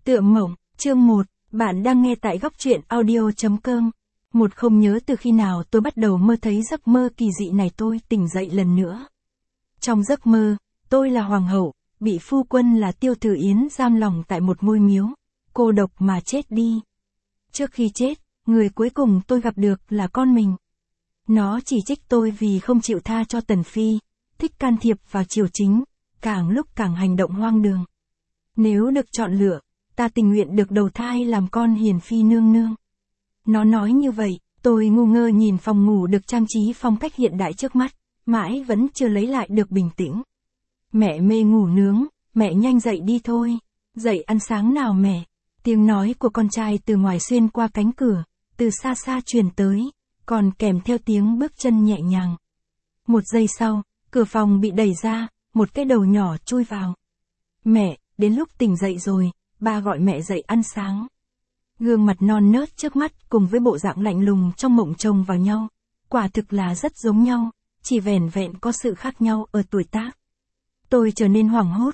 Tượng mộng, chương 1, bạn đang nghe tại góc truyện audio.com. Một không nhớ từ khi nào tôi bắt đầu mơ thấy giấc mơ kỳ dị này, tôi tỉnh dậy lần nữa. Trong giấc mơ, tôi là hoàng hậu, bị phu quân là Tiêu Thử Yến giam lòng tại một ngôi miếu, cô độc mà chết đi. Trước khi chết, người cuối cùng tôi gặp được là con mình. Nó chỉ trích tôi vì không chịu tha cho Tần Phi, thích can thiệp vào triều chính, càng lúc càng hành động hoang đường. Nếu được chọn lựa, ta tình nguyện được đầu thai làm con hiền phi nương nương. Nó nói như vậy, tôi ngu ngơ nhìn phòng ngủ được trang trí phong cách hiện đại trước mắt, mãi vẫn chưa lấy lại được bình tĩnh. Mẹ mê ngủ nướng, mẹ nhanh dậy đi thôi. Dậy ăn sáng nào mẹ. Tiếng nói của con trai từ ngoài xuyên qua cánh cửa, từ xa xa truyền tới, còn kèm theo tiếng bước chân nhẹ nhàng. Một giây sau, cửa phòng bị đẩy ra, một cái đầu nhỏ chui vào. Mẹ, đến lúc tỉnh dậy rồi, ba gọi mẹ dậy ăn sáng. Gương mặt non nớt trước mắt cùng với bộ dạng lạnh lùng trong mộng chồng vào nhau, quả thực là rất giống nhau, chỉ vẻn vẹn có sự khác nhau ở tuổi tác. Tôi trở nên hoảng hốt,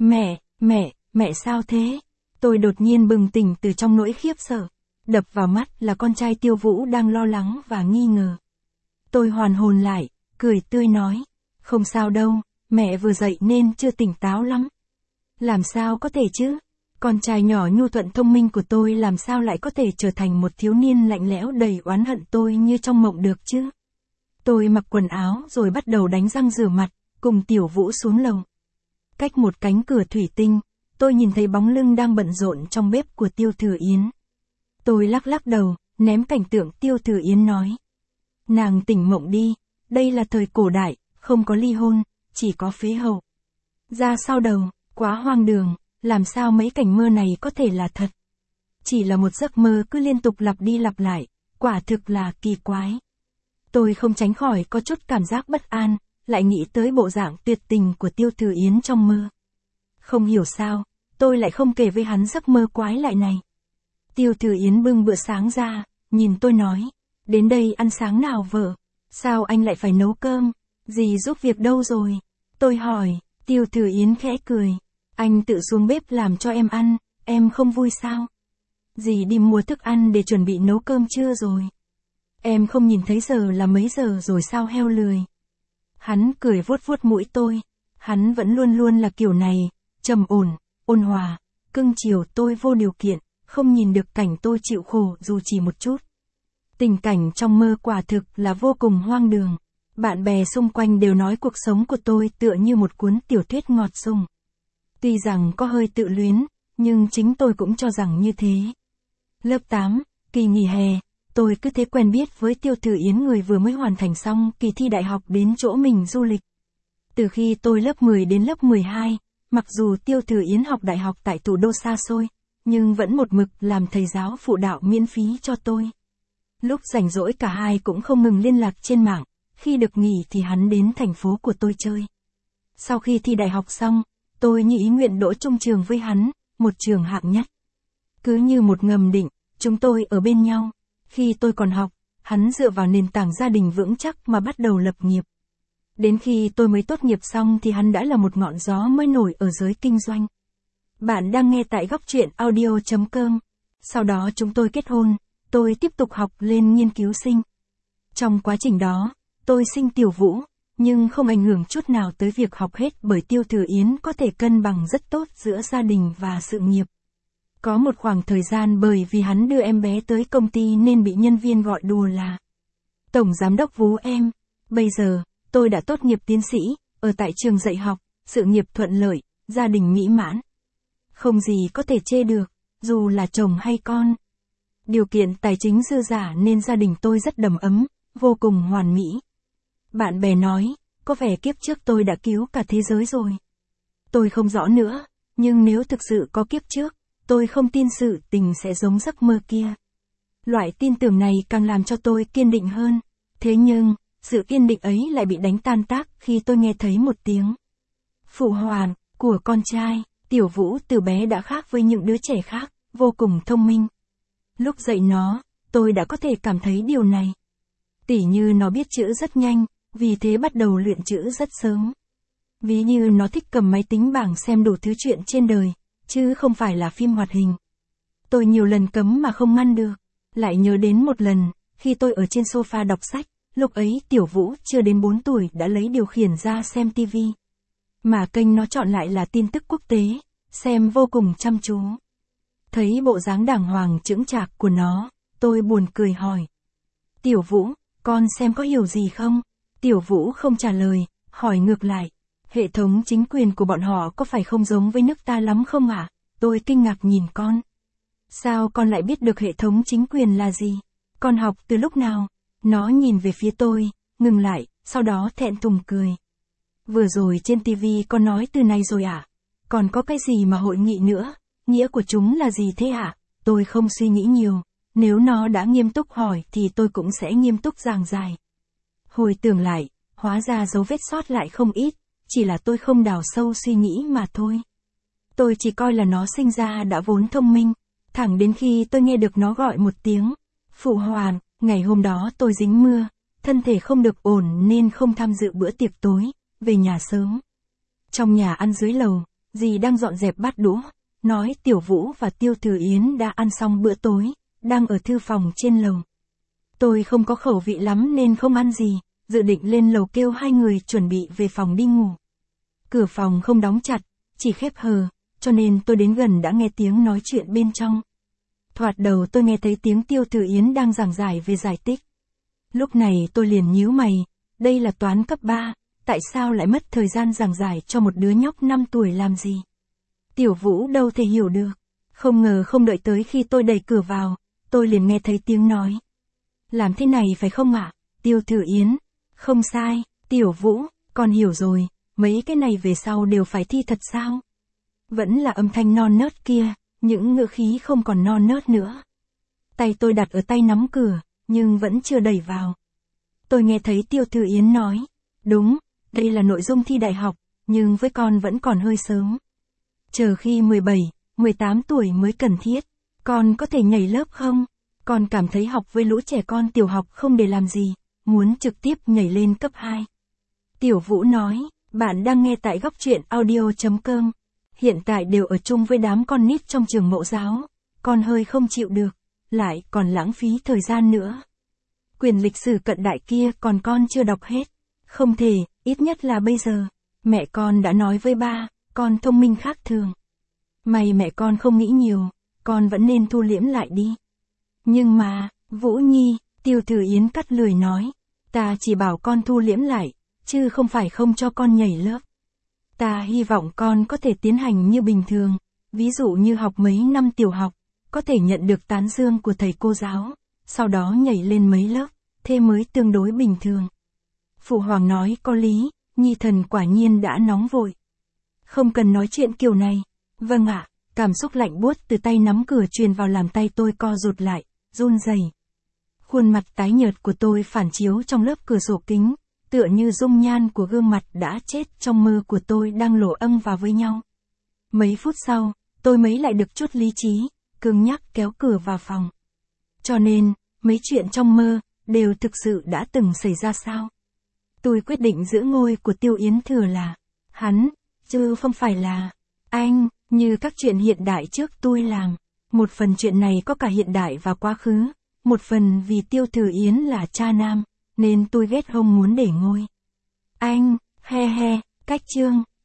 mẹ sao thế? Tôi đột nhiên bừng tỉnh từ trong nỗi khiếp sợ, đập vào mắt là con trai Tiêu Vũ đang lo lắng và nghi ngờ. Tôi hoàn hồn lại, cười tươi nói, không sao đâu, mẹ vừa dậy nên chưa tỉnh táo lắm. Làm sao có thể chứ? Con trai nhỏ nhu thuận thông minh của tôi làm sao lại có thể trở thành một thiếu niên lạnh lẽo đầy oán hận tôi như trong mộng được chứ? Tôi mặc quần áo rồi bắt đầu đánh răng rửa mặt, cùng Tiểu Vũ xuống lầu. Cách một cánh cửa thủy tinh, tôi nhìn thấy bóng lưng đang bận rộn trong bếp của Tiêu Thử Yến. Tôi lắc lắc đầu, ném cảnh tượng Tiêu Thử Yến nói. Nàng tỉnh mộng đi, đây là thời cổ đại, không có ly hôn, chỉ có phế hậu. Ra sau đầu, quá hoang đường, làm sao mấy cảnh mơ này có thể là thật? Chỉ là một giấc mơ cứ liên tục lặp đi lặp lại, quả thực là kỳ quái. Tôi không tránh khỏi có chút cảm giác bất an, lại nghĩ tới bộ dạng tuyệt tình của Tiêu Thử Yến trong mơ. Không hiểu sao, tôi lại không kể với hắn giấc mơ quái lạ này. Tiêu Thử Yến bưng bữa sáng ra, nhìn tôi nói, đến đây ăn sáng nào vợ, sao anh lại phải nấu cơm, dì giúp việc đâu rồi? Tôi hỏi, Tiêu Thử Yến khẽ cười, anh tự xuống bếp làm cho em ăn, em không vui sao? Dì đi mua thức ăn để chuẩn bị nấu cơm trưa rồi. Em không nhìn thấy giờ là mấy giờ rồi sao heo lười? Hắn cười vuốt vuốt mũi tôi, hắn vẫn luôn luôn là kiểu này, trầm ổn, ôn hòa, cưng chiều tôi vô điều kiện, không nhìn được cảnh tôi chịu khổ dù chỉ một chút. Tình cảnh trong mơ quả thực là vô cùng hoang đường. Bạn bè xung quanh đều nói cuộc sống của tôi tựa như một cuốn tiểu thuyết ngọt sung. Tuy rằng có hơi tự luyến, nhưng chính tôi cũng cho rằng như thế. Lớp 8, kỳ nghỉ hè, tôi cứ thế quen biết với Tiêu Thử Yến, người vừa mới hoàn thành xong kỳ thi đại học đến chỗ mình du lịch. Từ khi tôi lớp 10 đến lớp 12, mặc dù Tiêu Thử Yến học đại học tại thủ đô xa xôi, nhưng vẫn một mực làm thầy giáo phụ đạo miễn phí cho tôi. Lúc rảnh rỗi cả hai cũng không ngừng liên lạc trên mạng, khi được nghỉ thì hắn đến thành phố của tôi chơi. Sau khi thi đại học xong, tôi như ý nguyện đỗ chung trường với hắn, một trường hạng nhất. Cứ như một ngầm định, chúng tôi ở bên nhau. Khi tôi còn học, hắn dựa vào nền tảng gia đình vững chắc mà bắt đầu lập nghiệp. Đến khi tôi mới tốt nghiệp xong thì hắn đã là một ngọn gió mới nổi ở giới kinh doanh. Bạn đang nghe tại góc truyện audio.com. Sau đó chúng tôi kết hôn, tôi tiếp tục học lên nghiên cứu sinh. Trong quá trình đó, tôi sinh Tiểu Vũ, nhưng không ảnh hưởng chút nào tới việc học hết bởi Tiêu Thử Yến có thể cân bằng rất tốt giữa gia đình và sự nghiệp. Có một khoảng thời gian bởi vì hắn đưa em bé tới công ty nên bị nhân viên gọi đùa là Tổng Giám đốc Vú em. Bây giờ, tôi đã tốt nghiệp tiến sĩ, ở tại trường dạy học, sự nghiệp thuận lợi, gia đình mỹ mãn. Không gì có thể chê được, dù là chồng hay con. Điều kiện tài chính dư dả nên gia đình tôi rất đầm ấm, vô cùng hoàn mỹ. Bạn bè nói, có vẻ kiếp trước tôi đã cứu cả thế giới rồi. Tôi không rõ nữa, nhưng nếu thực sự có kiếp trước, tôi không tin sự tình sẽ giống giấc mơ kia. Loại tin tưởng này càng làm cho tôi kiên định hơn. Thế nhưng, sự kiên định ấy lại bị đánh tan tác khi tôi nghe thấy một tiếng phụ hoàn của con trai. Tiểu Vũ từ bé đã khác với những đứa trẻ khác, vô cùng thông minh. Lúc dạy nó, tôi đã có thể cảm thấy điều này. Tỉ như nó biết chữ rất nhanh, vì thế bắt đầu luyện chữ rất sớm. Ví như nó thích cầm máy tính bảng xem đủ thứ chuyện trên đời, chứ không phải là phim hoạt hình, Tôi nhiều lần cấm mà không ngăn được. Lại nhớ đến một lần, khi tôi ở trên sofa đọc sách, lúc ấy Tiểu Vũ chưa đến 4 tuổi đã lấy điều khiển ra xem TV. Mà kênh nó chọn lại là tin tức quốc tế, xem vô cùng chăm chú. Thấy bộ dáng đàng hoàng chững chạc của nó, tôi buồn cười hỏi. Tiểu Vũ, con xem có hiểu gì không? Tiểu Vũ không trả lời, hỏi ngược lại. Hệ thống chính quyền của bọn họ có phải không giống với nước ta lắm không ạ? Tôi kinh ngạc nhìn con. Sao con lại biết được hệ thống chính quyền là gì? Con học từ lúc nào? Nó nhìn về phía tôi, ngừng lại, sau đó thẹn thùng cười. Vừa rồi trên TV con nói từ này rồi ạ. Còn có cái gì mà hội nghị nữa? Nghĩa của chúng là gì thế ạ? Tôi không suy nghĩ nhiều. Nếu nó đã nghiêm túc hỏi thì tôi cũng sẽ nghiêm túc giảng giải. Hồi tưởng lại, hóa ra dấu vết sót lại không ít, chỉ là tôi không đào sâu suy nghĩ mà thôi. Tôi chỉ coi là nó sinh ra đã vốn thông minh, thẳng đến khi tôi nghe được nó gọi một tiếng. Phụ hoàng, ngày hôm đó tôi dính mưa, thân thể không được ổn nên không tham dự bữa tiệc tối, về nhà sớm. Trong nhà ăn dưới lầu, dì đang dọn dẹp bát đũa, nói Tiểu Vũ và Tiêu Thừa Yến đã ăn xong bữa tối, đang ở thư phòng trên lầu. Tôi không có khẩu vị lắm nên không ăn gì, dự định lên lầu kêu hai người chuẩn bị về phòng đi ngủ. Cửa phòng không đóng chặt, chỉ khép hờ, cho nên tôi đến gần đã nghe tiếng nói chuyện bên trong. Thoạt đầu tôi nghe thấy tiếng Tiêu Thừa Yến đang giảng giải về giải tích. Lúc này tôi liền nhíu mày, đây là toán cấp 3, tại sao lại mất thời gian giảng giải cho một đứa nhóc 5 tuổi làm gì? Tiểu Vũ đâu thể hiểu được. Không ngờ không đợi tới khi tôi đẩy cửa vào, tôi liền nghe thấy tiếng nói. Làm thế này phải không ạ? Tiêu Thừa Yến. Không sai, Tiểu Vũ, con hiểu rồi, mấy cái này về sau đều phải thi thật sao? Vẫn là âm thanh non nớt kia, những ngữ khí không còn non nớt nữa. Tay tôi đặt ở tay nắm cửa, nhưng vẫn chưa đẩy vào. Tôi nghe thấy Tiêu Thừa Yến nói. Đúng, đây là nội dung thi đại học, nhưng với con vẫn còn hơi sớm. Chờ khi 17, 18 tuổi mới cần thiết. Con có thể nhảy lớp không? Con cảm thấy học với lũ trẻ con tiểu học không để làm gì, muốn trực tiếp nhảy lên cấp 2. Tiểu Vũ nói, bạn đang nghe tại góc truyện audio.com. Hiện tại đều ở chung với đám con nít trong trường mẫu giáo. Con hơi không chịu được, lại còn lãng phí thời gian nữa. Quyển lịch sử cận đại kia còn con chưa đọc hết. Không thể, ít nhất là bây giờ. Mẹ con đã nói với ba, con thông minh khác thường. May mẹ con không nghĩ nhiều, con vẫn nên thu liễm lại đi. Nhưng mà, Vũ Nhi, Tiêu Thừa Yến cắt lười nói, ta chỉ bảo con thu liễm lại, chứ không phải không cho con nhảy lớp. Ta hy vọng con có thể tiến hành như bình thường, ví dụ như học mấy năm tiểu học, có thể nhận được tán dương của thầy cô giáo, sau đó nhảy lên mấy lớp, thế mới tương đối bình thường. Phụ hoàng nói có lý, Nhi thần quả nhiên đã nóng vội. Không cần nói chuyện kiểu này. Vâng ạ, cảm xúc lạnh buốt từ tay nắm cửa truyền vào làm tay tôi co rụt lại, run rẩy. Khuôn mặt tái nhợt của tôi phản chiếu trong lớp cửa sổ kính, tựa như dung nhan của gương mặt đã chết trong mơ của tôi đang lổ âng vào với nhau. Mấy phút sau, tôi mới lại được chút lý trí, cứng nhắc kéo cửa vào phòng. Cho nên, mấy chuyện trong mơ, đều thực sự đã từng xảy ra sao? Tôi quyết định giữ ngôi của Tiêu Yến Thừa là hắn, chứ không phải là anh, như các chuyện hiện đại trước tôi làm. Một phần chuyện này có cả hiện đại và quá khứ, một phần vì Tiêu Thừa Yến là cha nam, nên tôi ghét không muốn để ngôi. Anh, he he, cách chương.